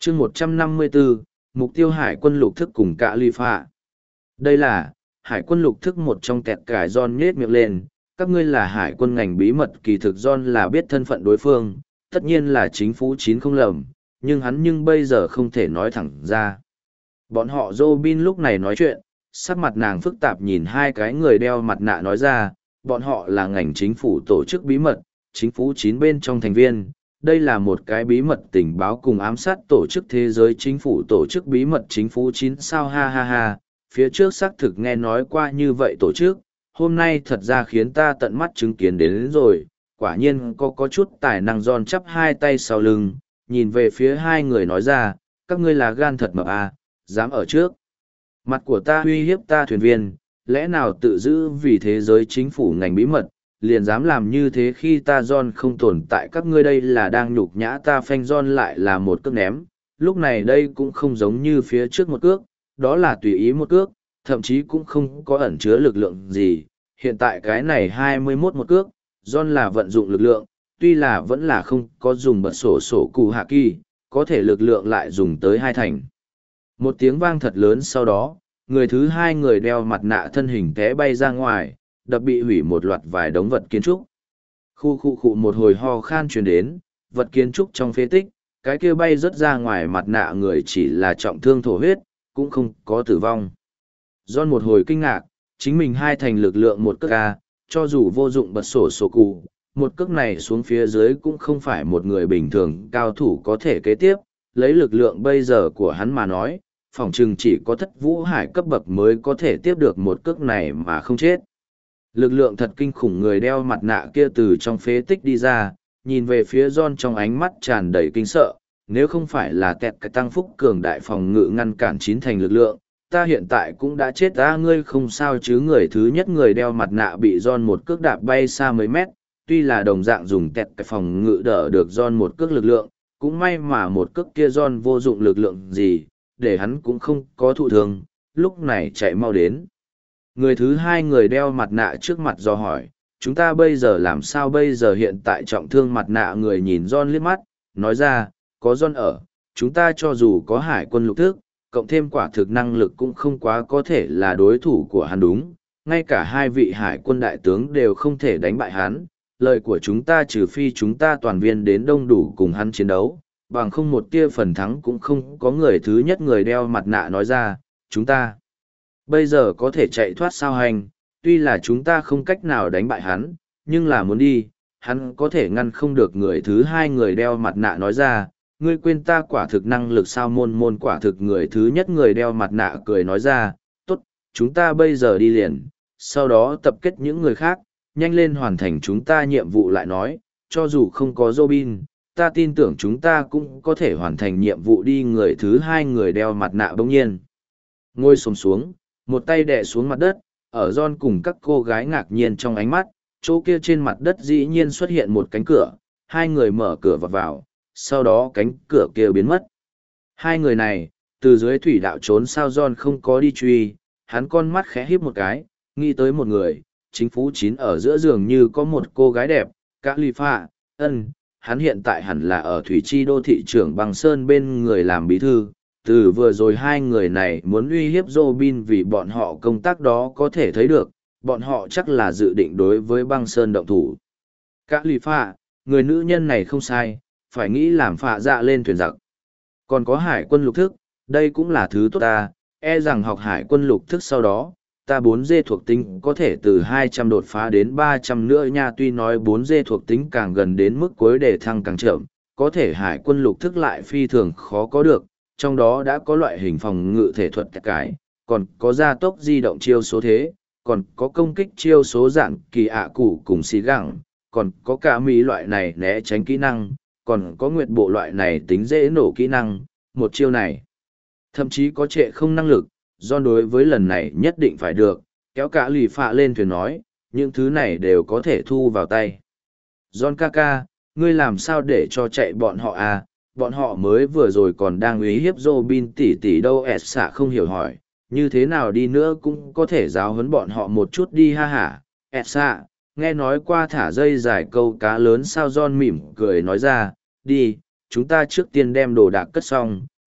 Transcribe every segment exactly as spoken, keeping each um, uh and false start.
chương một trăm năm mươi bốn, mục tiêu hải quân lục thức cùng cả ly phạ. Đây là, hải quân lục thức một trong kẹt cải John nhết miệng lên, các ngươi là hải quân ngành bí mật, kỳ thực John là biết thân phận đối phương, tất nhiên là chính phủ chín không lầm, nhưng hắn nhưng bây giờ không thể nói thẳng ra. Bọn họ Robin lúc này nói chuyện, sắc mặt nàng phức tạp nhìn hai cái người đeo mặt nạ nói ra, bọn họ là ngành chính phủ tổ chức bí mật, chính phủ chín bên trong thành viên. Đây là một cái bí mật tình báo cùng ám sát tổ chức thế giới chính phủ tổ chức bí mật chính phủ chín sao ha ha ha, phía trước xác thực nghe nói qua như vậy tổ chức, hôm nay thật ra khiến ta tận mắt chứng kiến đến, đến rồi, quả nhiên có có chút tài năng. Giòn chắp hai tay sau lưng, nhìn về phía hai người nói ra, các ngươi là gan thật mập à, dám ở trước mặt của ta uy hiếp ta thuyền viên, lẽ nào tự giữ vì thế giới chính phủ ngành bí mật, liền dám làm như thế khi ta John không tồn tại, các ngươi đây là đang nhục nhã ta. Phanh John lại là một cước ném, lúc này đây cũng không giống như phía trước một cước, đó là tùy ý một cước, thậm chí cũng không có ẩn chứa lực lượng gì. Hiện tại cái này hai mươi mốt một cước, John là vận dụng lực lượng, tuy là vẫn là không có dùng bật sổ sổ cụ hạ kỳ, có thể lực lượng lại dùng tới hai thành. Một tiếng vang thật lớn sau đó, người thứ hai người đeo mặt nạ thân hình té bay ra ngoài, đập bị hủy một loạt vài đống vật kiến trúc. Khu khu khu một hồi ho khan truyền đến, vật kiến trúc trong phế tích, cái kia bay rớt ra ngoài mặt nạ người chỉ là trọng thương thổ huyết, cũng không có tử vong. John một hồi kinh ngạc, chính mình hai thành lực lượng một cước A, cho dù vô dụng bật sổ sổ cụ, một cước này xuống phía dưới cũng không phải một người bình thường cao thủ có thể kế tiếp, lấy lực lượng bây giờ của hắn mà nói, phỏng chừng chỉ có thất vũ hải cấp bậc mới có thể tiếp được một cước này mà không chết. Lực lượng thật kinh khủng, người đeo mặt nạ kia từ trong phế tích đi ra, nhìn về phía John trong ánh mắt tràn đầy kinh sợ, nếu không phải là kẹt cái tăng phúc cường đại phòng ngự ngăn cản chín thành lực lượng, ta hiện tại cũng đã chết. Ta ngươi không sao chứ? Người thứ nhất người đeo mặt nạ bị John một cước đạp bay xa mấy mét, tuy là đồng dạng dùng kẹt cái phòng ngự đỡ được John một cước lực lượng, cũng may mà một cước kia John vô dụng lực lượng gì, để hắn cũng không có thụ thương, lúc này chạy mau đến. Người thứ hai người đeo mặt nạ trước mặt do hỏi, chúng ta bây giờ làm sao bây giờ? Hiện tại trọng thương mặt nạ người nhìn John liếc mắt, nói ra, có John ở, chúng ta cho dù có hải quân lục thức, cộng thêm quả thực năng lực cũng không quá có thể là đối thủ của hắn. Đúng, ngay cả hai vị hải quân đại tướng đều không thể đánh bại hắn, lời của chúng ta trừ phi chúng ta toàn viên đến đông đủ cùng hắn chiến đấu, bằng không một tia phần thắng cũng không có. Người thứ nhất người đeo mặt nạ nói ra, chúng ta bây giờ có thể chạy thoát sao hành, tuy là chúng ta không cách nào đánh bại hắn, nhưng là muốn đi, hắn có thể ngăn không được. Người thứ hai người đeo mặt nạ nói ra, ngươi quên ta quả thực năng lực sao? Môn môn quả thực. Người thứ nhất người đeo mặt nạ cười nói ra, tốt, chúng ta bây giờ đi liền, sau đó tập kết những người khác, nhanh lên hoàn thành chúng ta nhiệm vụ lại nói, cho dù không có Robin, ta tin tưởng chúng ta cũng có thể hoàn thành nhiệm vụ đi. Người thứ hai người đeo mặt nạ bỗng nhiên ngồi xổm xuống, một tay đè xuống mặt đất, ở John cùng các cô gái ngạc nhiên trong ánh mắt, chỗ kia trên mặt đất dĩ nhiên xuất hiện một cánh cửa, hai người mở cửa vào vào, sau đó cánh cửa kia biến mất. Hai người này, từ dưới thủy đạo trốn sao? John không có đi truy, hắn con mắt khẽ híp một cái, nghĩ tới một người, chính phủ chín ở giữa giường như có một cô gái đẹp, Khalifa, ân, hắn hiện tại hẳn là ở Thủy Chi đô thị trưởng Băng Sơn bên người làm bí thư. Từ vừa rồi hai người này muốn uy hiếp Robin vì bọn họ công tác đó có thể thấy được, bọn họ chắc là dự định đối với Băng Sơn động thủ. Khalifa, người nữ nhân này không sai, phải nghĩ làm phạ dạ lên thuyền giặc. Còn có hải quân lục thức, đây cũng là thứ tốt ta, e rằng học hải quân lục thức sau đó, ta bốn D thuộc tính có thể từ hai trăm đột phá đến ba trăm nữa nha. Tuy nói bốn D thuộc tính càng gần đến mức cuối để thăng càng chậm, có thể hải quân lục thức lại phi thường khó có được, trong đó đã có loại hình phòng ngự thể thuật cái, còn có gia tốc di động chiêu số thế, còn có công kích chiêu số dạng kỳ ạ cụ cùng xì gẳng, còn có cả mỹ loại này né tránh kỹ năng, còn có nguyệt bộ loại này tính dễ nổ kỹ năng. Một chiêu này thậm chí có trệ không năng lực, do đối với lần này nhất định phải được, kéo cả lì phạ lên thuyền nói, những thứ này đều có thể thu vào tay. John Kaka, ngươi làm sao để cho chạy bọn họ à? Bọn họ mới vừa rồi còn đang uy hiếp Robin tỷ tỷ đâu? S xạ không hiểu hỏi, như thế nào đi nữa cũng có thể giáo huấn bọn họ một chút đi ha hả. S xạ, nghe nói qua thả dây dài câu cá lớn sao? John mỉm cười nói ra, đi, chúng ta trước tiên đem đồ đạc cất xong,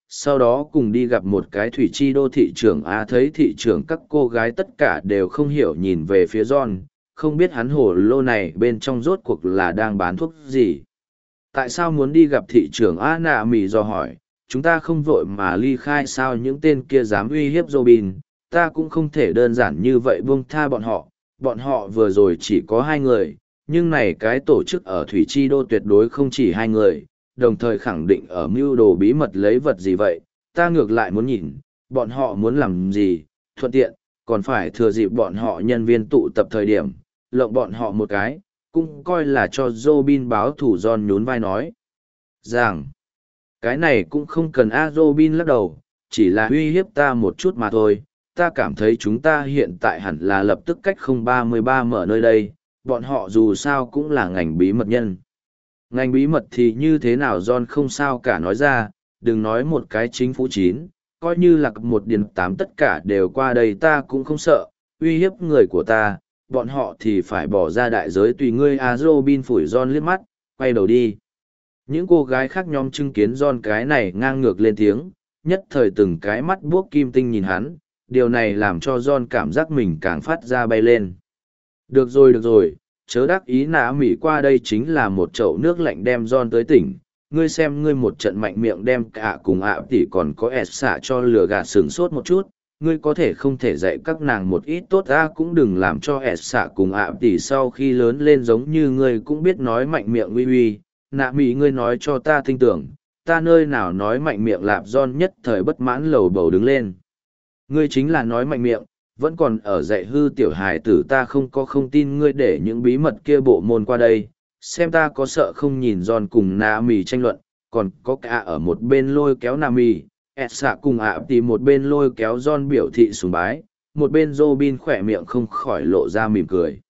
sau đó cùng đi gặp một cái thủy chi đô thị trưởng A. Thấy thị trưởng các cô gái tất cả đều không hiểu nhìn về phía John, không biết hắn hồ lô này bên trong rốt cuộc là đang bán thuốc gì. Tại sao muốn đi gặp thị trưởng A? Nạ mỉ dò hỏi, chúng ta không vội mà ly khai sao? Những tên kia dám uy hiếp Robin, ta cũng không thể đơn giản như vậy buông tha bọn họ. Bọn họ vừa rồi chỉ có hai người, nhưng này cái tổ chức ở Thủy Chi Đô tuyệt đối không chỉ hai người, đồng thời khẳng định ở mưu đồ bí mật lấy vật gì vậy. Ta ngược lại muốn nhìn, bọn họ muốn làm gì, thuận tiện, còn phải thừa dịp bọn họ nhân viên tụ tập thời điểm, lộng bọn họ một cái, cũng coi là cho Robin báo thủ. John nhún vai nói rằng, cái này cũng không cần. A. Robin lắc đầu, chỉ là uy hiếp ta một chút mà thôi. Ta cảm thấy chúng ta hiện tại hẳn là lập tức cách không ba mươi ba mở nơi đây, bọn họ dù sao cũng là ngành bí mật nhân. Ngành bí mật thì như thế nào? John không sao cả nói ra, đừng nói một cái chính phủ chín, coi như là một điền tám tất cả đều qua đây ta cũng không sợ, uy hiếp người của ta, bọn họ thì phải bỏ ra đại giới tùy ngươi. A. Robin phủi John liếc mắt, quay đầu đi. Những cô gái khác nhóm chứng kiến John cái này ngang ngược lên tiếng, nhất thời từng cái mắt buốc kim tinh nhìn hắn, điều này làm cho John cảm giác mình càng phát ra bay lên. Được rồi được rồi, chớ đắc ý. Nạ mỉ qua đây chính là một chậu nước lạnh đem John tới tỉnh. Ngươi xem ngươi một trận mạnh miệng đem cả cùng ạ tỷ còn có ẹt xạ cho lừa gạt sửng sốt một chút. Ngươi có thể không thể dạy các nàng một ít tốt ra, cũng đừng làm cho ẹt xạ cùng ạ tỷ sau khi lớn lên giống như ngươi cũng biết nói mạnh miệng uy uy. Nạ mỉ, ngươi nói cho ta tin tưởng, ta nơi nào nói mạnh miệng? Lạp John nhất thời bất mãn lầu bầu đứng lên. Ngươi chính là nói mạnh miệng, vẫn còn ở dạy hư tiểu hài tử. Ta không có không tin ngươi để những bí mật kia bộ môn qua đây, xem ta có sợ không? Nhìn John cùng Nạ mỉ tranh luận, còn có cả ở một bên lôi kéo Nạ mỉ, ẹt xạ cùng ạ tỷ một bên lôi kéo John biểu thị sùng bái, một bên Robin khỏe miệng không khỏi lộ ra mỉm cười.